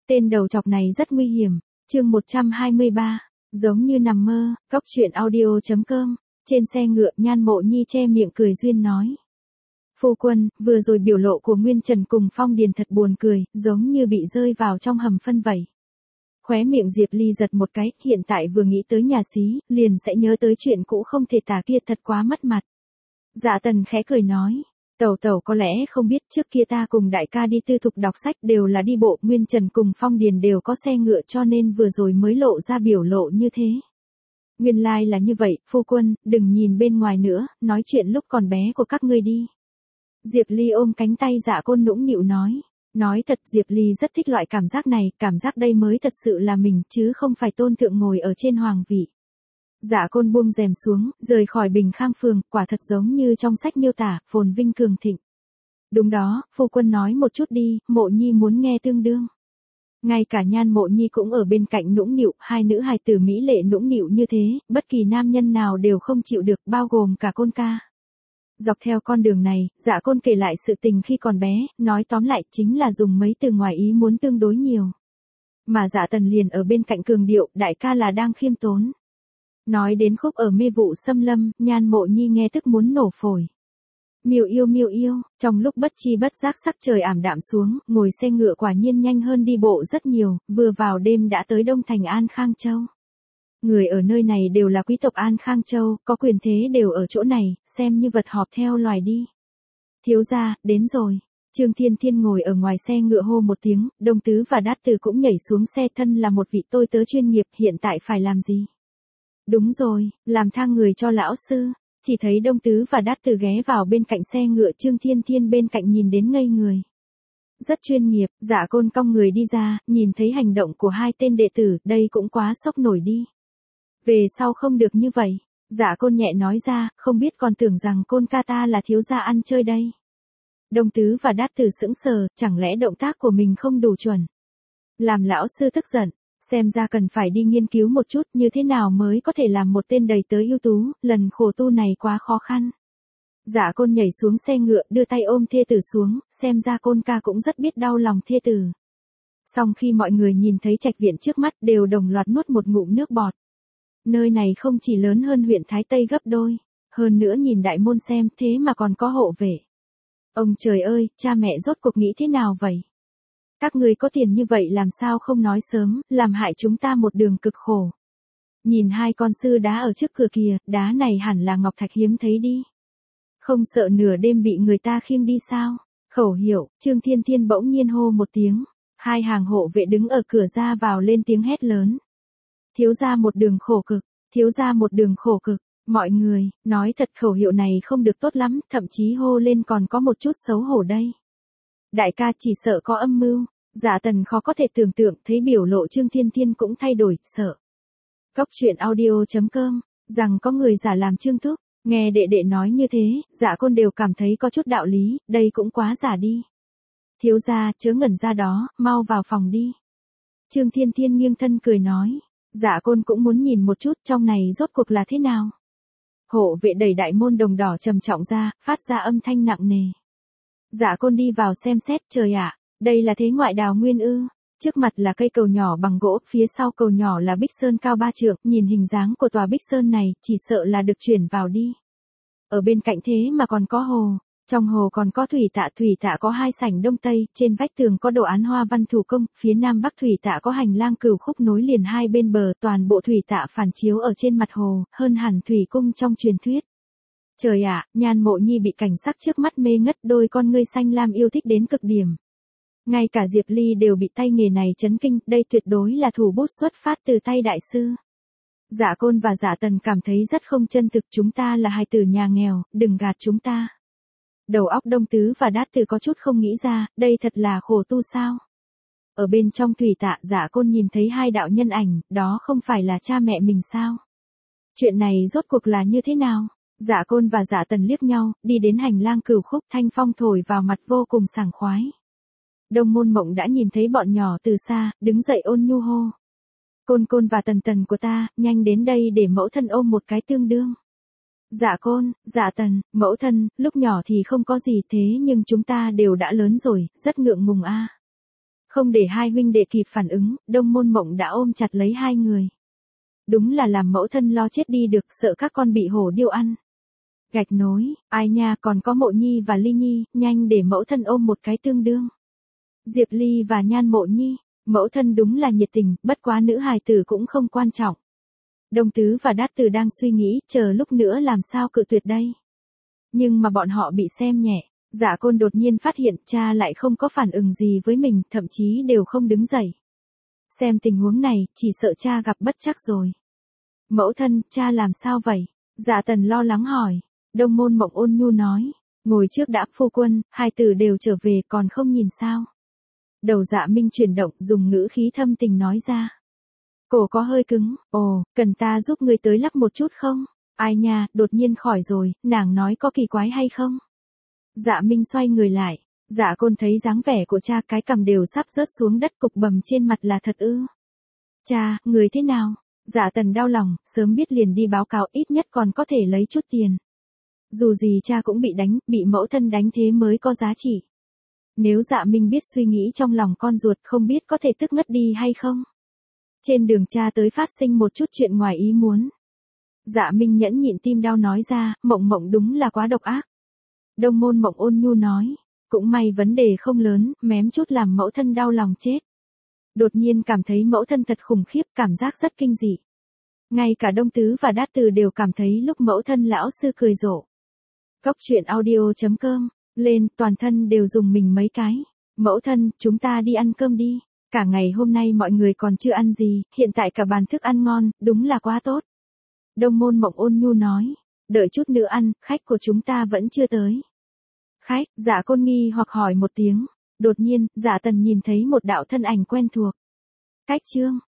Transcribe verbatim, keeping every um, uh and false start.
Tên đầu chọc này rất nguy hiểm. Chương một trăm hai mươi ba, giống như nằm mơ. Cóc truyện audio chấm com. Trên xe ngựa, Nhan Mộ Nhi che miệng cười duyên nói: Phu quân, vừa rồi biểu lộ của Nguyên Trần cùng Phong Điền thật buồn cười, giống như bị rơi vào trong hầm phân vậy. Khóe miệng Diệp Ly giật một cái, hiện tại vừa nghĩ tới nhà xí, liền sẽ nhớ tới chuyện cũ không thể tả kia, thật quá mất mặt. Dạ Tần khẽ cười nói: Tẩu tẩu có lẽ không biết, trước kia ta cùng đại ca đi tư thục đọc sách đều là đi bộ, Nguyên Trần cùng Phong Điền đều có xe ngựa, cho nên vừa rồi mới lộ ra biểu lộ như thế. Nguyên lai là như vậy, phu quân, đừng nhìn bên ngoài nữa, nói chuyện lúc còn bé của các ngươi đi. Diệp Ly ôm cánh tay Dạ Côn nũng nịu nói. Nói thật, Diệp Ly rất thích loại cảm giác này, cảm giác đây mới thật sự là mình, chứ không phải tôn thượng ngồi ở trên hoàng vị. Dạ Côn buông rèm xuống, rời khỏi Bình Khang phường, quả thật giống như trong sách miêu tả, phồn vinh cường thịnh. Đúng đó, phu quân nói một chút đi, Mộ Nhi muốn nghe tương đương. Ngay cả Nhan Mộ Nhi cũng ở bên cạnh nũng nịu, hai nữ hài tử mỹ lệ nũng nịu như thế, bất kỳ nam nhân nào đều không chịu được, bao gồm cả Côn ca. Dọc theo con đường này, Dạ Côn kể lại sự tình khi còn bé, nói tóm lại chính là dùng mấy từ ngoài ý muốn tương đối nhiều. Mà Dạ Tần liền ở bên cạnh cường điệu, đại ca là đang khiêm tốn. Nói đến khúc ở mê vụ xâm lâm, Nhan Mộ Nhi nghe tức muốn nổ phổi. Miêu yêu miêu yêu, trong lúc bất chi bất giác sắc trời ảm đạm xuống, ngồi xe ngựa quả nhiên nhanh hơn đi bộ rất nhiều, vừa vào đêm đã tới Đông Thành An Khang Châu. Người ở nơi này đều là quý tộc An Khang Châu, có quyền thế đều ở chỗ này, xem như vật họp theo loài đi. Thiếu gia, đến rồi. Trương Thiên Thiên ngồi ở ngoài xe ngựa hô một tiếng, Đông Tứ và Đát Từ cũng nhảy xuống xe, thân là một vị tôi tớ chuyên nghiệp, hiện tại phải làm gì? Đúng rồi, làm thang người cho lão sư. Chỉ thấy Đông Tứ và Đát Từ ghé vào bên cạnh xe ngựa, Trương Thiên Thiên bên cạnh nhìn đến ngây người. Rất chuyên nghiệp. Dạ Côn cong người đi ra, nhìn thấy hành động của hai tên đệ tử, đây cũng quá sốc nổi đi. Về sau không được như vậy. Dạ Côn nhẹ nói ra, không biết còn tưởng rằng Côn ca ta là thiếu gia ăn chơi đây. Đông Tứ và Đát Từ sững sờ, chẳng lẽ động tác của mình không đủ chuẩn. Làm lão sư tức giận, xem ra cần phải đi nghiên cứu một chút như thế nào mới có thể làm một tên đầy tớ ưu tú, lần khổ tu này quá khó khăn. Dạ Côn nhảy xuống xe ngựa, đưa tay ôm thê tử xuống, xem ra Côn ca cũng rất biết đau lòng thê tử. Xong khi mọi người nhìn thấy trạch viện trước mắt đều đồng loạt nuốt một ngụm nước bọt. Nơi này không chỉ lớn hơn huyện Thái Tây gấp đôi, hơn nữa nhìn đại môn xem, thế mà còn có hộ vệ. Ông trời ơi, cha mẹ rốt cuộc nghĩ thế nào vậy? Các người có tiền như vậy làm sao không nói sớm, làm hại chúng ta một đường cực khổ. Nhìn hai con sư đá ở trước cửa kìa, đá này hẳn là ngọc thạch hiếm thấy đi. Không sợ nửa đêm bị người ta khiêng đi sao? Khẩu hiệu, Trương Thiên Thiên bỗng nhiên hô một tiếng, hai hàng hộ vệ đứng ở cửa ra vào lên tiếng hét lớn. Thiếu gia một đường khổ cực, thiếu gia một đường khổ cực, mọi người, nói thật khẩu hiệu này không được tốt lắm, thậm chí hô lên còn có một chút xấu hổ đây. Đại ca chỉ sợ có âm mưu. Dạ Tần khó có thể tưởng tượng, thấy biểu lộ Trương Thiên Thiên cũng thay đổi, sợ. Cóc truyện audio chấm com, rằng có người giả làm Trương Thúc, nghe đệ đệ nói như thế, Dạ Côn đều cảm thấy có chút đạo lý, đây cũng quá giả đi. Thiếu gia, chớ ngẩn ra đó, mau vào phòng đi. Trương Thiên Thiên nghiêng thân cười nói. Dạ Côn cũng muốn nhìn một chút trong này rốt cuộc là thế nào. Hộ vệ đẩy đại môn đồng đỏ trầm trọng ra, phát ra âm thanh nặng nề. Dạ Côn đi vào xem xét, trời ạ, đây là thế ngoại đào nguyên ư. Trước mặt là cây cầu nhỏ bằng gỗ, phía sau cầu nhỏ là bích sơn cao ba trượng, nhìn hình dáng của tòa bích sơn này, chỉ sợ là được chuyển vào đi. Ở bên cạnh thế mà còn có hồ, trong hồ còn có thủy tạ, thủy tạ có hai sảnh đông tây, trên vách tường có đồ án hoa văn thủ công, phía nam bắc thủy tạ có hành lang cửu khúc nối liền hai bên bờ, toàn bộ thủy tạ phản chiếu ở trên mặt hồ, hơn hẳn thủy cung trong truyền thuyết. Trời ạ, Nhan Mộ Nhi bị cảnh sắc trước mắt mê ngất, đôi con ngươi xanh lam yêu thích đến cực điểm. Ngay cả Diệp Ly đều bị tay nghề này chấn kinh, đây tuyệt đối là thủ bút xuất phát từ tay đại sư. Dạ Côn và Dạ Tần cảm thấy rất không chân thực, chúng ta là hài tử nhà nghèo, đừng gạt chúng ta. Đầu óc Đông Tứ và Đát Từ có chút không nghĩ ra, đây thật là khổ tu sao? Ở bên trong thủy tạ, Dạ Côn nhìn thấy hai đạo nhân ảnh, đó không phải là cha mẹ mình sao? Chuyện này rốt cuộc là như thế nào? Dạ Côn và Dạ Tần liếc nhau, đi đến hành lang cửu khúc, thanh phong thổi vào mặt vô cùng sảng khoái. Đông Môn Mộng đã nhìn thấy bọn nhỏ từ xa, đứng dậy ôn nhu hô. Côn Côn và Tần Tần của ta, nhanh đến đây để mẫu thân ôm một cái tương đương. Dạ Côn, Dạ Tần, mẫu thân, lúc nhỏ thì không có gì thế nhưng chúng ta đều đã lớn rồi, rất ngượng ngùng a. Không để hai huynh đệ kịp phản ứng, Đông Môn Mộng đã ôm chặt lấy hai người. Đúng là làm mẫu thân lo chết đi được, sợ các con bị hổ điêu ăn. Gạch nối, ai nha, còn có Mộ Nhi và Ly Nhi, nhanh để mẫu thân ôm một cái tương đương. Diệp Ly và Nhan Mộ Nhi, mẫu thân đúng là nhiệt tình, bất quá nữ hài tử cũng không quan trọng. Đông Tứ và Đát Từ đang suy nghĩ, chờ lúc nữa làm sao cự tuyệt đây. Nhưng mà bọn họ bị xem nhẹ, Dạ Côn đột nhiên phát hiện cha lại không có phản ứng gì với mình, thậm chí đều không đứng dậy. Xem tình huống này, chỉ sợ cha gặp bất trắc rồi. Mẫu thân, cha làm sao vậy? Dạ Tần lo lắng hỏi. Đông Môn Mộng ôn nhu nói, ngồi trước đã, phu quân, hai tử đều trở về còn không nhìn sao. Đầu Dạ Minh chuyển động, dùng ngữ khí thâm tình nói ra. Cổ có hơi cứng, ồ, cần ta giúp người tới lắp một chút không? Ai nha, đột nhiên khỏi rồi, nàng nói có kỳ quái hay không? Dạ Minh xoay người lại, Dạ Côn thấy dáng vẻ của cha, cái cằm đều sắp rớt xuống đất, cục bầm trên mặt là thật ư? Cha, người thế nào? Dạ Tần đau lòng, sớm biết liền đi báo cáo, ít nhất còn có thể lấy chút tiền. Dù gì cha cũng bị đánh, bị mẫu thân đánh thế mới có giá trị. Nếu Dạ Minh biết suy nghĩ trong lòng con ruột, không biết có thể tức ngất đi hay không? Trên đường cha tới phát sinh một chút chuyện ngoài ý muốn. Dạ Minh nhẫn nhịn tim đau nói ra, Mộng Mộng đúng là quá độc ác. Đông Môn Mộng ôn nhu nói, cũng may vấn đề không lớn, mém chút làm mẫu thân đau lòng chết. Đột nhiên cảm thấy mẫu thân thật khủng khiếp, cảm giác rất kinh dị. Ngay cả Đông Tứ và Đát Từ đều cảm thấy lúc mẫu thân lão sư cười rộ. Cốc truyện audio chấm com, lên, toàn thân đều dùng mình mấy cái. Mẫu thân, chúng ta đi ăn cơm đi. Cả ngày hôm nay mọi người còn chưa ăn gì, hiện tại cả bàn thức ăn ngon, đúng là quá tốt. Đông Môn Mộng ôn nhu nói, đợi chút nữa ăn, khách của chúng ta vẫn chưa tới. Khách, Dạ Côn nghi hoặc hỏi một tiếng. Đột nhiên, Dạ Tần nhìn thấy một đạo thân ảnh quen thuộc. Cách Trương,